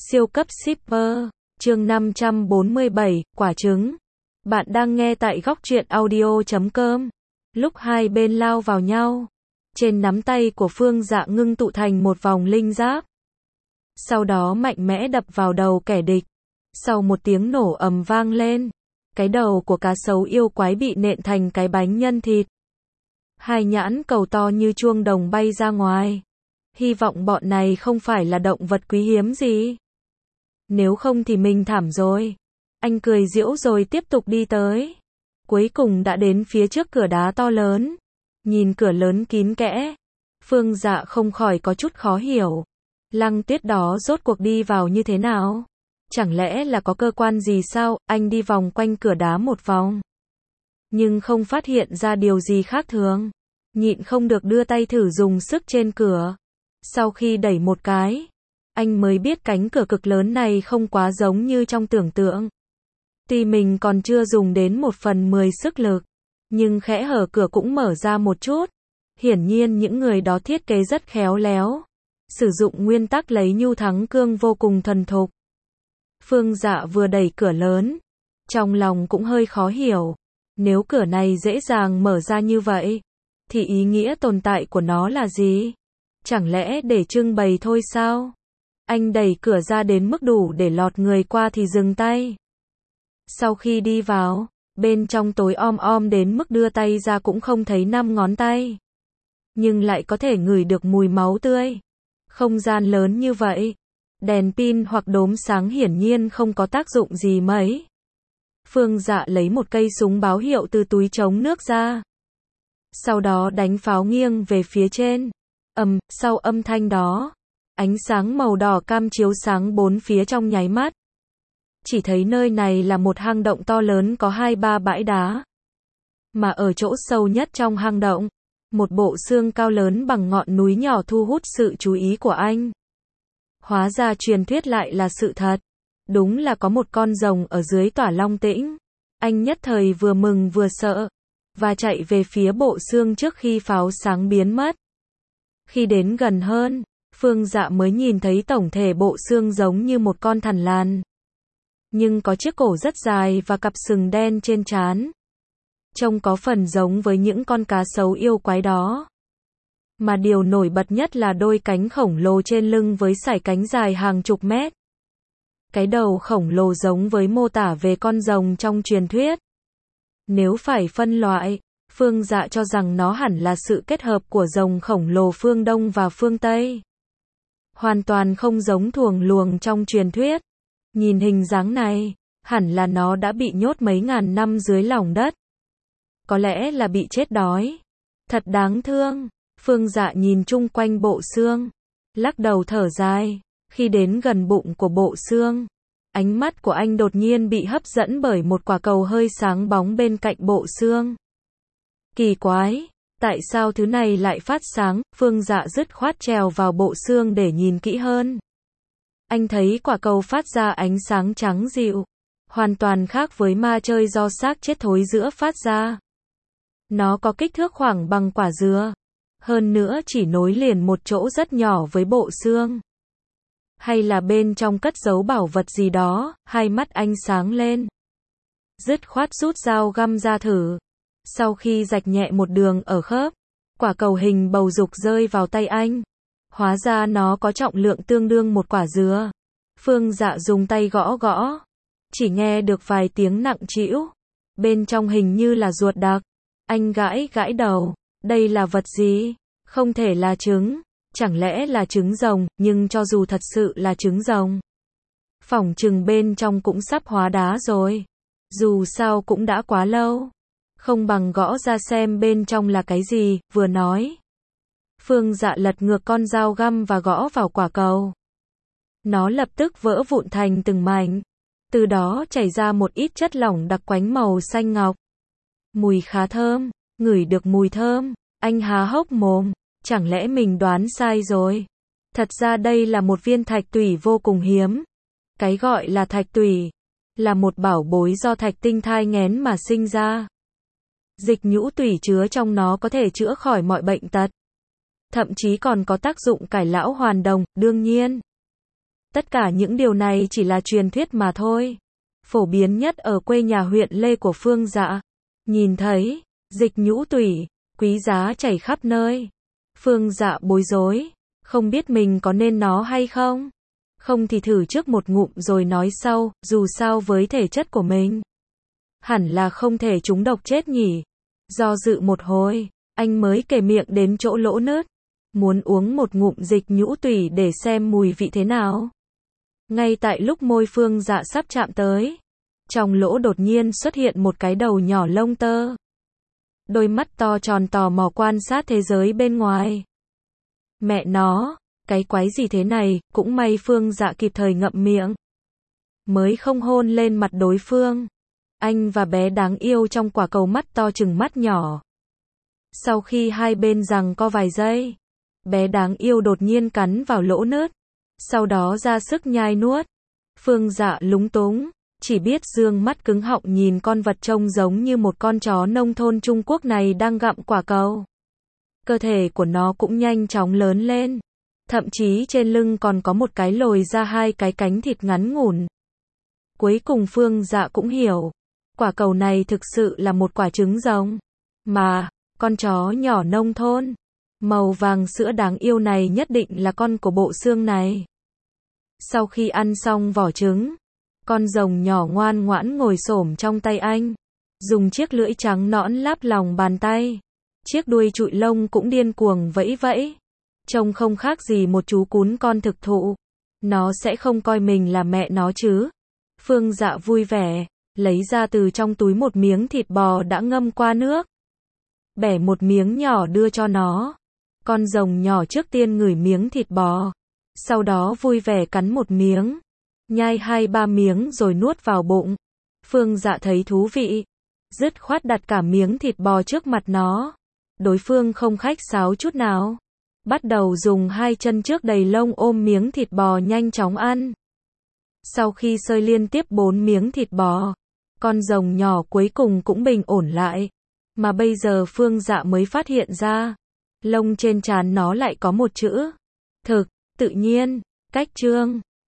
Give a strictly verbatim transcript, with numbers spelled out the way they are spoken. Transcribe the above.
Siêu cấp shipper, chương năm trăm bốn mươi bảy, quả trứng. Bạn đang nghe tại góc truyện audio chấm com. Lúc hai bên lao vào nhau, trên nắm tay của Phương Dạ ngưng tụ thành một vòng linh giáp. Sau đó mạnh mẽ đập vào đầu kẻ địch. Sau một tiếng nổ ầm vang lên, cái đầu của cá sấu yêu quái bị nện thành cái bánh nhân thịt. Hai nhãn cầu to như chuông đồng bay ra ngoài. Hy vọng bọn này không phải là động vật quý hiếm gì. Nếu không thì mình thảm rồi. Anh cười giễu rồi tiếp tục đi tới. Cuối cùng đã đến phía trước cửa đá to lớn. Nhìn cửa lớn kín kẽ, Phương Dạ không khỏi có chút khó hiểu. Lăng Tuyết đó rốt cuộc đi vào như thế nào? Chẳng lẽ là có cơ quan gì sao? Anh đi vòng quanh cửa đá một vòng, nhưng không phát hiện ra điều gì khác thường. Nhịn không được đưa tay thử dùng sức trên cửa. Sau khi đẩy một cái, anh mới biết cánh cửa cực lớn này không quá giống như trong tưởng tượng. Tuy mình còn chưa dùng đến một phần mười sức lực, nhưng khẽ hở cửa cũng mở ra một chút. Hiển nhiên những người đó thiết kế rất khéo léo, sử dụng nguyên tắc lấy nhu thắng cương vô cùng thuần thục. Phương Dạ vừa đẩy cửa lớn, trong lòng cũng hơi khó hiểu. Nếu cửa này dễ dàng mở ra như vậy, thì ý nghĩa tồn tại của nó là gì? Chẳng lẽ để trưng bày thôi sao? Anh đẩy cửa ra đến mức đủ để lọt người qua thì dừng tay. Sau khi đi vào, bên trong tối om om đến mức đưa tay ra cũng không thấy năm ngón tay. Nhưng lại có thể ngửi được mùi máu tươi. Không gian lớn như vậy, đèn pin hoặc đốm sáng hiển nhiên không có tác dụng gì mấy. Phương Dạ lấy một cây súng báo hiệu từ túi chống nước ra. Sau đó đánh pháo nghiêng về phía trên. Ầm, sau âm thanh đó, ánh sáng màu đỏ cam chiếu sáng bốn phía trong nháy mắt. Chỉ thấy nơi này là một hang động to lớn có hai ba bãi đá. Mà ở chỗ sâu nhất trong hang động, một bộ xương cao lớn bằng ngọn núi nhỏ thu hút sự chú ý của anh. Hóa ra truyền thuyết lại là sự thật. Đúng là có một con rồng ở dưới tỏa long tĩnh. Anh nhất thời vừa mừng vừa sợ, và chạy về phía bộ xương trước khi pháo sáng biến mất. Khi đến gần hơn, Phương Dạ mới nhìn thấy tổng thể bộ xương giống như một con thằn lằn. Nhưng có chiếc cổ rất dài và cặp sừng đen trên trán. Trông có phần giống với những con cá sấu yêu quái đó. Mà điều nổi bật nhất là đôi cánh khổng lồ trên lưng với sải cánh dài hàng chục mét. Cái đầu khổng lồ giống với mô tả về con rồng trong truyền thuyết. Nếu phải phân loại, Phương Dạ cho rằng nó hẳn là sự kết hợp của rồng khổng lồ phương Đông và phương Tây. Hoàn toàn không giống thuồng luồng trong truyền thuyết. Nhìn hình dáng này, hẳn là nó đã bị nhốt mấy ngàn năm dưới lòng đất. Có lẽ là bị chết đói. Thật đáng thương. Phương Dạ nhìn chung quanh bộ xương, lắc đầu thở dài. Khi đến gần bụng của bộ xương, ánh mắt của anh đột nhiên bị hấp dẫn bởi một quả cầu hơi sáng bóng bên cạnh bộ xương. Kỳ quái, tại sao thứ này lại phát sáng? Phương Dạ dứt khoát trèo vào bộ xương để nhìn kỹ hơn. Anh thấy quả cầu phát ra ánh sáng trắng dịu, hoàn toàn khác với ma chơi do xác chết thối rữa phát ra. Nó có kích thước khoảng bằng quả dừa, hơn nữa chỉ nối liền một chỗ rất nhỏ với bộ xương. Hay là bên trong cất giấu bảo vật gì đó? Hai mắt anh sáng lên, dứt khoát rút dao găm ra thử. Sau khi rạch nhẹ một đường ở khớp, quả cầu hình bầu dục rơi vào tay anh. Hóa ra nó có trọng lượng tương đương một quả dừa. Phương Dạ dùng tay gõ gõ, chỉ nghe được vài tiếng nặng trĩu. Bên trong hình như là ruột đặc. Anh gãi gãi đầu, đây là vật gì? Không thể là trứng. Chẳng lẽ là trứng rồng? Nhưng cho dù thật sự là trứng rồng, phỏng chừng bên trong cũng sắp hóa đá rồi. Dù sao cũng đã quá lâu, không bằng gõ ra xem bên trong là cái gì. Vừa nói, Phương Dạ lật ngược con dao găm và gõ vào quả cầu. Nó lập tức vỡ vụn thành từng mảnh. Từ đó chảy ra một ít chất lỏng đặc quánh màu xanh ngọc. Mùi khá thơm. Ngửi được mùi thơm, anh há hốc mồm. Chẳng lẽ mình đoán sai rồi? Thật ra đây là một viên thạch tủy vô cùng hiếm. Cái gọi là thạch tủy là một bảo bối do thạch tinh thai nghén mà sinh ra. Dịch nhũ tủy chứa trong nó có thể chữa khỏi mọi bệnh tật, thậm chí còn có tác dụng cải lão hoàn đồng. Đương nhiên, Tất cả những điều này chỉ là truyền thuyết mà thôi. Phổ biến nhất ở quê nhà huyện Lê của Phương Dạ. Nhìn thấy, dịch nhũ tủy, quý giá chảy khắp nơi. Phương Dạ bối rối, không biết mình có nên nó hay không. Không thì thử trước một ngụm rồi nói sau, dù sao với thể chất của mình. Hẳn là không thể trúng độc chết nhỉ. Do dự một hồi, anh mới kề miệng đến chỗ lỗ nớt. Muốn uống một ngụm dịch nhũ tủy để xem mùi vị thế nào. Ngay tại lúc môi Phương Dạ sắp chạm tới, trong lỗ đột nhiên xuất hiện một cái đầu nhỏ lông tơ. Đôi mắt to tròn tò mò quan sát thế giới bên ngoài. Mẹ nó, cái quái gì thế này, cũng may Phương Dạ kịp thời ngậm miệng. Mới không hôn lên mặt đối phương. Anh và bé đáng yêu trong quả cầu mắt to chừng mắt nhỏ. Sau khi hai bên giằng co vài giây, bé đáng yêu đột nhiên cắn vào lỗ nớt. Sau đó ra sức nhai nuốt. Phương Dạ lúng túng, chỉ biết dương mắt cứng họng nhìn con vật trông giống như một con chó nông thôn Trung Quốc này đang gặm quả cầu. Cơ thể của nó cũng nhanh chóng lớn lên. Thậm chí trên lưng còn có một cái lồi ra hai cái cánh thịt ngắn ngủn. Cuối cùng Phương Dạ cũng hiểu. Quả cầu này thực sự là một quả trứng rồng. Mà, con chó nhỏ nông thôn, màu vàng sữa đáng yêu này nhất định là con của bộ xương này. Sau khi ăn xong vỏ trứng, con rồng nhỏ ngoan ngoãn ngồi xổm trong tay anh, dùng chiếc lưỡi trắng nõn láp lòng bàn tay. Chiếc đuôi trụi lông cũng điên cuồng vẫy vẫy. Trông không khác gì một chú cún con thực thụ. Nó sẽ không coi mình là mẹ nó chứ. Phương Dạ vui vẻ, lấy ra từ trong túi một miếng thịt bò đã ngâm qua nước. Bẻ một miếng nhỏ đưa cho nó. Con rồng nhỏ trước tiên ngửi miếng thịt bò. Sau đó vui vẻ cắn một miếng. Nhai hai ba miếng rồi nuốt vào bụng. Phương Dạ thấy thú vị. Dứt khoát đặt cả miếng thịt bò trước mặt nó. Đối phương không khách sáo chút nào. Bắt đầu dùng hai chân trước đầy lông ôm miếng thịt bò nhanh chóng ăn. Sau khi xơi liên tiếp bốn miếng thịt bò, con rồng nhỏ cuối cùng cũng bình ổn lại. Mà bây giờ Phương Dạ mới phát hiện ra, lông trên trán nó lại có một chữ. Thực, tự nhiên, cách trương.